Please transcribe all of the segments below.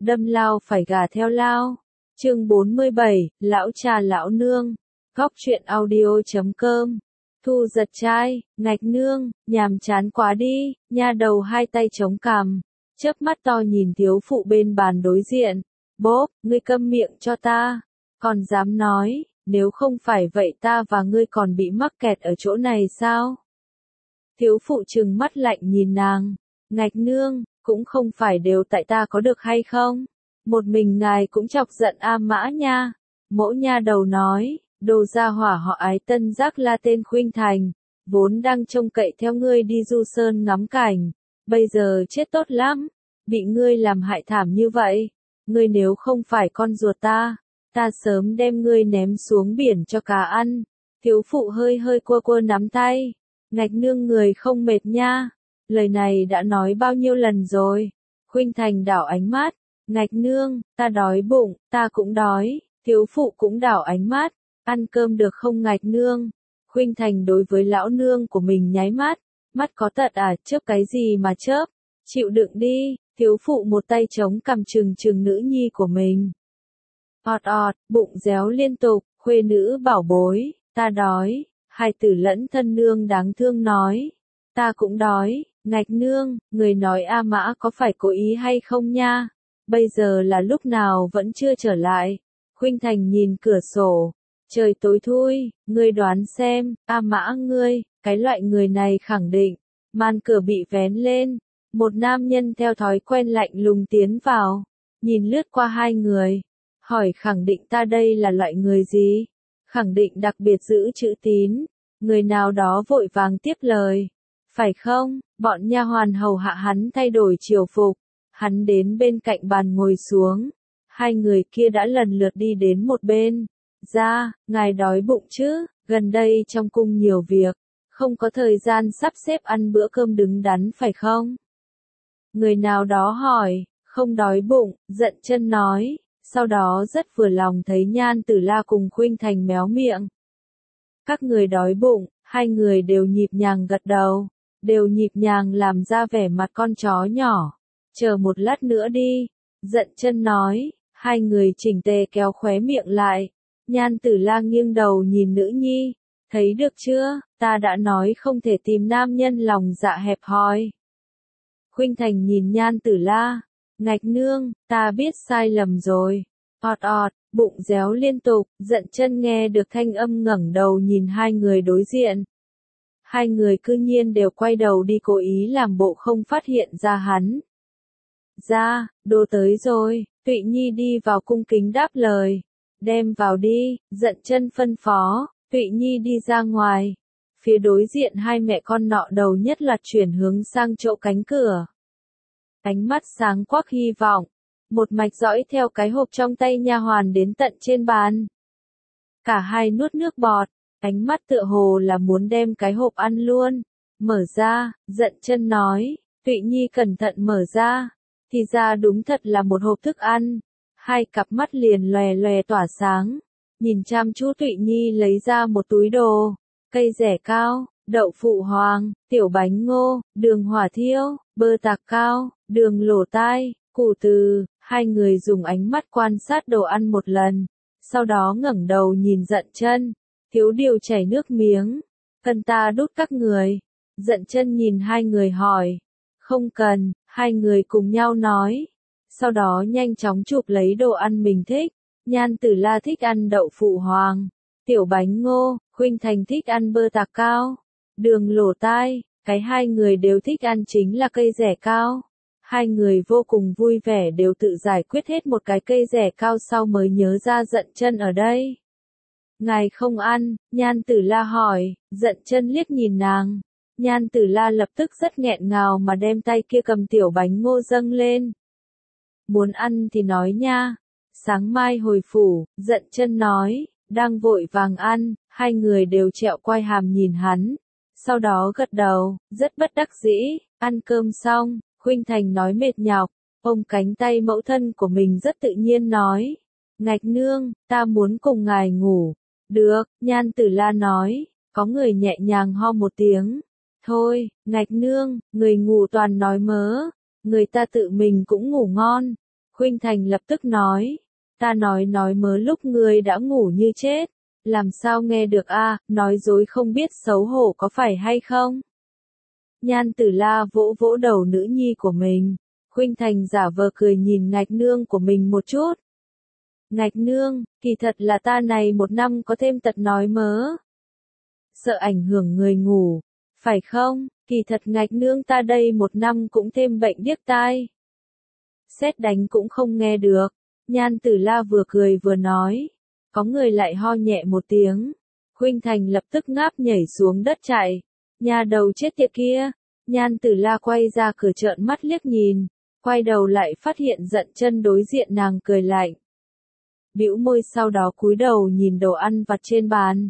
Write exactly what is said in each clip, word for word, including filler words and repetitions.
đâm lao phải gà theo lao. Chương bốn mươi bảy, lão trà lão nương. Góc truyện audio chấm com. Thu giật trai, ngạch nương, nhàm chán quá đi, nha đầu hai tay chống cằm, chớp mắt to nhìn thiếu phụ bên bàn đối diện. Bốp, ngươi câm miệng cho ta, còn dám nói, nếu không phải vậy ta và ngươi còn bị mắc kẹt ở chỗ này sao? Thiếu phụ trừng mắt lạnh nhìn nàng, ngạch nương, cũng không phải đều tại ta có được hay không? Một mình ngài cũng chọc giận A Mã nha. Mỗ nha đầu nói, đồ gia hỏa họ Ái Tân Giác La tên Khuynh Thành, vốn đang trông cậy theo ngươi đi du sơn ngắm cảnh, bây giờ chết tốt lắm, bị ngươi làm hại thảm như vậy, ngươi nếu không phải con ruột ta, ta sớm đem ngươi ném xuống biển cho cá ăn. Thiếu phụ hơi hơi cua cua nắm tay, ngạch nương người không mệt nha, lời này đã nói bao nhiêu lần rồi. Khuynh Thành đảo ánh mắt, ngạch nương, ta đói bụng, ta cũng đói. Thiếu phụ cũng đảo ánh mắt, ăn cơm được không ngạch nương? Khuynh Thành đối với lão nương của mình nháy mắt, mắt có tật à, chớp cái gì mà chớp, chịu đựng đi. Thiếu phụ một tay chống cằm trừng trừng nữ nhi của mình. Ọt ọt, bụng réo liên tục, khuê nữ bảo bối, ta đói. Hai tử lẫn thân nương đáng thương nói, ta cũng đói. Ngạch nương, người nói A Mã có phải cố ý hay không nha? Bây giờ là lúc nào vẫn chưa trở lại. Khuynh Thành nhìn cửa sổ, trời tối thui, ngươi đoán xem, A Mã ngươi, cái loại người này khẳng định. Màn cửa bị vén lên, một nam nhân theo thói quen lạnh lùng tiến vào, nhìn lướt qua hai người, hỏi khẳng định ta đây là loại người gì? Khẳng định đặc biệt giữ chữ tín. Người nào đó vội vàng tiếp lời, phải không? Bọn nha hoàn hầu hạ hắn thay đổi triều phục, hắn đến bên cạnh bàn ngồi xuống. Hai người kia đã lần lượt đi đến một bên. Ra, ngài đói bụng chứ, gần đây trong cung nhiều việc, không có thời gian sắp xếp ăn bữa cơm đứng đắn phải không? Người nào đó hỏi, không đói bụng, giận chân nói, sau đó rất vừa lòng thấy Nhan Tử La cùng Khuynh Thành méo miệng. Các người đói bụng, hai người đều nhịp nhàng gật đầu, đều nhịp nhàng làm ra vẻ mặt con chó nhỏ. Chờ một lát nữa đi, giận chân nói. Hai người chỉnh tề kéo khóe miệng lại. Nhan Tử La nghiêng đầu nhìn nữ nhi, thấy được chưa, ta đã nói không thể tìm nam nhân lòng dạ hẹp hòi. Khuynh Thành nhìn Nhan Tử La, ngạch nương, ta biết sai lầm rồi. Ọt ọt, bụng réo liên tục, giận chân nghe được thanh âm ngẩng đầu nhìn hai người đối diện. Hai người cư nhiên đều quay đầu đi cố ý làm bộ không phát hiện ra hắn. Ra, đồ tới rồi. Tụy Nhi đi vào cung kính đáp lời, đem vào đi, giận chân phân phó. Tụy Nhi đi ra ngoài, phía đối diện hai mẹ con nọ đầu nhất loạt chuyển hướng sang chỗ cánh cửa. Ánh mắt sáng quắc hy vọng, một mạch dõi theo cái hộp trong tay nha hoàn đến tận trên bàn. Cả hai nuốt nước bọt, ánh mắt tựa hồ là muốn đem cái hộp ăn luôn. Mở ra, giận chân nói. Tụy Nhi cẩn thận mở ra, thì ra đúng thật là một hộp thức ăn. Hai cặp mắt liền lòe lòe tỏa sáng, nhìn chăm chú Tụy Nhi lấy ra một túi đồ, cây dẻ cao, đậu phụ hoàng, tiểu bánh ngô, đường hỏa thiêu, bơ tạc cao, đường lổ tai, củ từ. Hai người dùng ánh mắt quan sát đồ ăn một lần, sau đó ngẩng đầu nhìn giận chân, thiếu điều chảy nước miếng, cần ta đút các người? Giận chân nhìn hai người hỏi, không cần. Hai người cùng nhau nói, sau đó nhanh chóng chụp lấy đồ ăn mình thích. Nhan Tử La thích ăn đậu phụ hoàng, tiểu bánh ngô. Khuynh Thành thích ăn bơ tạc cao, đường lổ tai. Cái hai người đều thích ăn chính là cây dẻ cao. Hai người vô cùng vui vẻ đều tự giải quyết hết một cái cây dẻ cao sau mới nhớ ra giận chân ở đây. Ngài không ăn? Nhan Tử La hỏi. Giận chân liếc nhìn nàng. Nhan Tử La lập tức rất nghẹn ngào mà đem tay kia cầm tiểu bánh ngô dâng lên. Muốn ăn thì nói nha, sáng mai hồi phủ. Giận chân nói, đang vội vàng ăn. Hai người đều trẹo quai hàm nhìn hắn, sau đó gật đầu, rất bất đắc dĩ. Ăn cơm xong, Khuynh Thành nói mệt nhọc, ôm cánh tay mẫu thân của mình rất tự nhiên nói, ngạch nương, ta muốn cùng ngài ngủ. Được, Nhan Tử La nói. Có người nhẹ nhàng ho một tiếng. Thôi, ngạch nương, người ngủ toàn nói mớ, người ta tự mình cũng ngủ ngon. Khuynh Thành lập tức nói, ta nói nói mớ lúc ngươi đã ngủ như chết, làm sao nghe được a, nói dối không biết xấu hổ có phải hay không? Nhan Tử La vỗ vỗ đầu nữ nhi của mình, Khuynh Thành giả vờ cười nhìn Ngạch Nương của mình một chút. Ngạch Nương, kỳ thật là ta này một năm có thêm tật nói mớ. Sợ ảnh hưởng người ngủ, phải không? Kỳ thật Ngạch Nương ta đây một năm cũng thêm bệnh điếc tai. Sét đánh cũng không nghe được. Nhan Tử La vừa cười vừa nói. Có người lại ho nhẹ một tiếng. Khuynh Thành lập tức ngáp nhảy xuống đất chạy. Nhà đầu chết tiệt kia. Nhan Tử La quay ra cửa trợn mắt liếc nhìn. Quay đầu lại phát hiện Dận Chân đối diện nàng cười lạnh. Bĩu môi sau đó cúi đầu nhìn đồ ăn vặt trên bàn.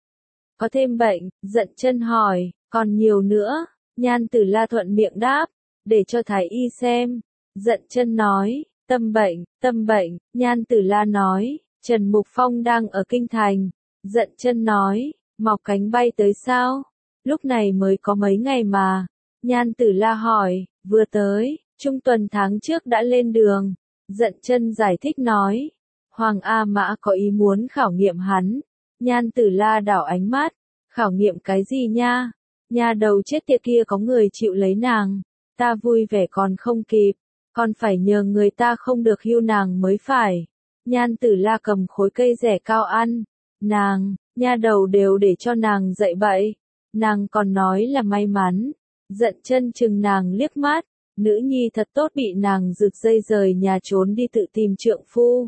Có thêm bệnh, Dận Chân hỏi, còn nhiều nữa. Nhan Tử La thuận miệng đáp, để cho thái y xem. Dận Chân nói, tâm bệnh, tâm bệnh. Nhan Tử La nói, Trần Mục Phong đang ở kinh thành. Dận Chân nói, mọc cánh bay tới sao? Lúc này mới có mấy ngày mà. Nhan Tử La hỏi, vừa tới, trung tuần tháng trước đã lên đường. Dận Chân giải thích nói, Hoàng A Mã có ý muốn khảo nghiệm hắn. Nhan Tử La đảo ánh mắt, khảo nghiệm cái gì nha? Nhà đầu chết tiệt kia có người chịu lấy nàng, ta vui vẻ còn không kịp, còn phải nhờ người ta không được hưu nàng mới phải. Nhan Tử La cầm khối cây rẻ cao ăn, nàng, nha đầu đều để cho nàng dậy bậy, nàng còn nói là may mắn. Dận Chân chừng nàng liếc mắt, nữ nhi thật tốt bị nàng rực dây rời nhà trốn đi tự tìm trượng phu.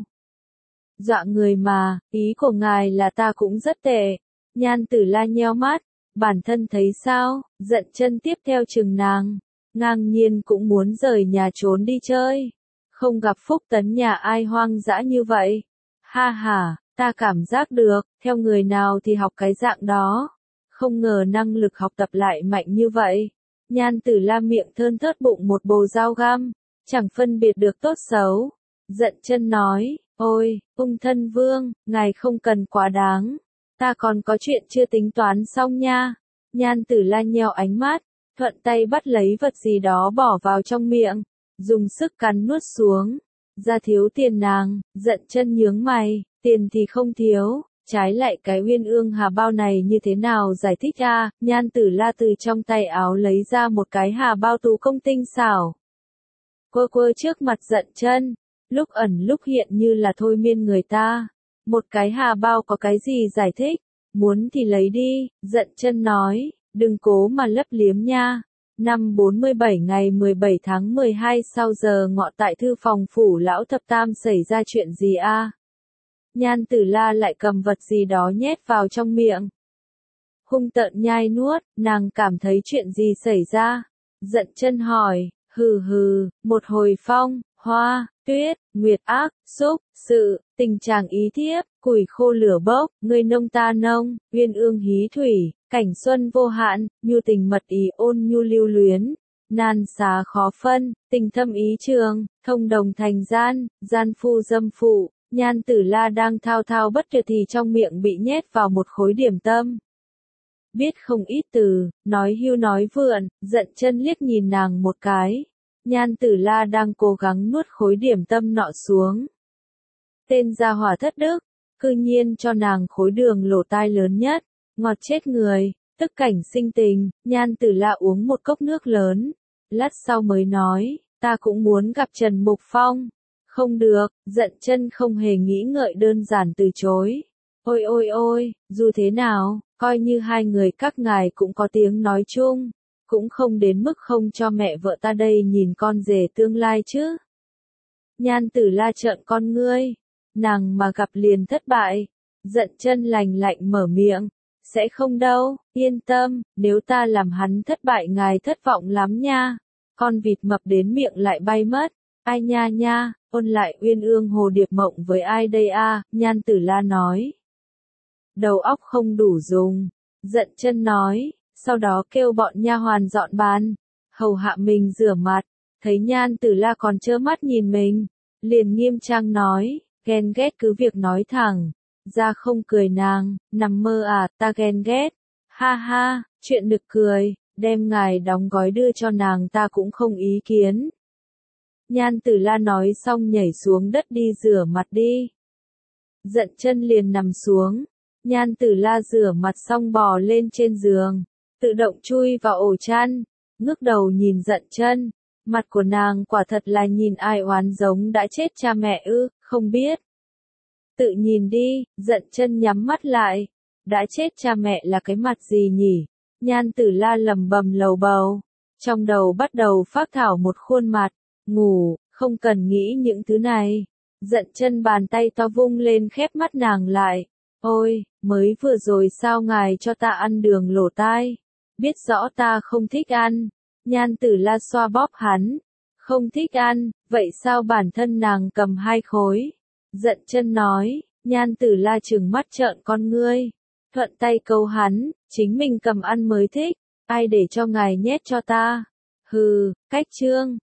Dọa người mà, ý của ngài là ta cũng rất tệ. Nhan Tử La nheo mắt, bản thân thấy sao? Dận Chân tiếp theo chừng nàng, ngang nhiên cũng muốn rời nhà trốn đi chơi. Không gặp phúc tấn nhà ai hoang dã như vậy. Ha ha, ta cảm giác được, theo người nào thì học cái dạng đó. Không ngờ năng lực học tập lại mạnh như vậy. Nhan Tử La miệng thơn thớt bụng một bồ dao găm, chẳng phân biệt được tốt xấu. Dận Chân nói, ôi, ung thân vương, ngài không cần quá đáng. Ta còn có chuyện chưa tính toán xong nha. Nhan Tử La nheo ánh mắt, thuận tay bắt lấy vật gì đó bỏ vào trong miệng, dùng sức cắn nuốt xuống. Ra thiếu tiền nàng, Dận Chân nhướng mày, tiền thì không thiếu, trái lại cái Uyên Ương Hà bao này như thế nào giải thích a? À? Nhan Tử La từ trong tay áo lấy ra một cái hà bao thủ công tinh xảo. Quơ quơ trước mặt Dận Chân, lúc ẩn lúc hiện như là thôi miên người ta. Một cái hà bao có cái gì giải thích, muốn thì lấy đi. Dận Chân nói, đừng cố mà lấp liếm nha. Năm bốn mươi bảy ngày mười bảy tháng mười hai sau giờ ngọ tại thư phòng phủ lão thập tam xảy ra chuyện gì a? À? Nhan Tử La lại cầm vật gì đó nhét vào trong miệng. Hung tợn nhai nuốt, nàng cảm thấy chuyện gì xảy ra? Dận Chân hỏi, hừ hừ, một hồi phong, hoa, tuyết, nguyệt ác, xúc, sự, tình trạng ý thiếp, củi khô lửa bốc, người nông ta nông, uyên ương hí thủy, cảnh xuân vô hạn, nhu tình mật ý ôn nhu lưu luyến, nan xá khó phân, tình thâm ý trường, thông đồng thành gian, gian phu dâm phụ. Nhan Tử La đang thao thao bất tuyệt thì trong miệng bị nhét vào một khối điểm tâm. Biết không ít từ, nói hưu nói vượn, Dận Chân liếc nhìn nàng một cái. Nhan Tử La đang cố gắng nuốt khối điểm tâm nọ xuống. Tên gia hỏa thất đức, cư nhiên cho nàng khối đường lỗ tai lớn nhất, ngọt chết người, tức cảnh sinh tình. Nhan Tử La uống một cốc nước lớn, lát sau mới nói, ta cũng muốn gặp Trần Mục Phong. Không được, Dận Chân không hề nghĩ ngợi đơn giản từ chối. Ôi ôi ôi, dù thế nào, coi như hai người các ngài cũng có tiếng nói chung, cũng không đến mức không cho mẹ vợ ta đây nhìn con rể tương lai chứ. Nhan Tử La trợn con ngươi, nàng mà gặp liền thất bại. Dận Chân lành lạnh mở miệng, sẽ không đâu, yên tâm, nếu ta làm hắn thất bại ngài thất vọng lắm nha. Con vịt mập đến miệng lại bay mất. Ai nha nha, ôn lại Uyên Ương Hồ Điệp Mộng với ai đây a? À? Nhan Tử La nói. Đầu óc không đủ dùng. Dận Chân nói, sau đó kêu bọn nha hoàn dọn bàn, hầu hạ mình rửa mặt. Thấy Nhan Tử La còn trơ mắt nhìn mình, liền nghiêm trang nói, ghen ghét cứ việc nói thẳng, ra không cười nàng, nằm mơ à, ta ghen ghét. Ha ha, chuyện nực cười, đem ngài đóng gói đưa cho nàng ta cũng không ý kiến. Nhan Tử La nói xong nhảy xuống đất đi rửa mặt đi. Dận chân liền nằm xuống. Nhan Tử La rửa mặt xong bò lên trên giường, tự động chui vào ổ chăn, ngước đầu nhìn Dận chân. Mặt của nàng quả thật là nhìn ai oán giống đã chết cha mẹ ư, không biết. Tự nhìn đi, Dận chân nhắm mắt lại. Đã chết cha mẹ là cái mặt gì nhỉ? Nhan Tử La lầm bầm lầu bầu. Trong đầu bắt đầu phác thảo một khuôn mặt. Ngủ, không cần nghĩ những thứ này. Dận chân bàn tay to vung lên khép mắt nàng lại. Ôi, mới vừa rồi sao ngài cho ta ăn đường lỗ tai? Biết rõ ta không thích ăn. Nhan Tử La xoa bóp hắn. Không thích ăn, vậy sao bản thân nàng cầm hai khối? Dận chân nói. Nhan Tử La trừng mắt trợn con ngươi. Thuận tay câu hắn, chính mình cầm ăn mới thích. Ai để cho ngài nhét cho ta? Hừ, cách trương.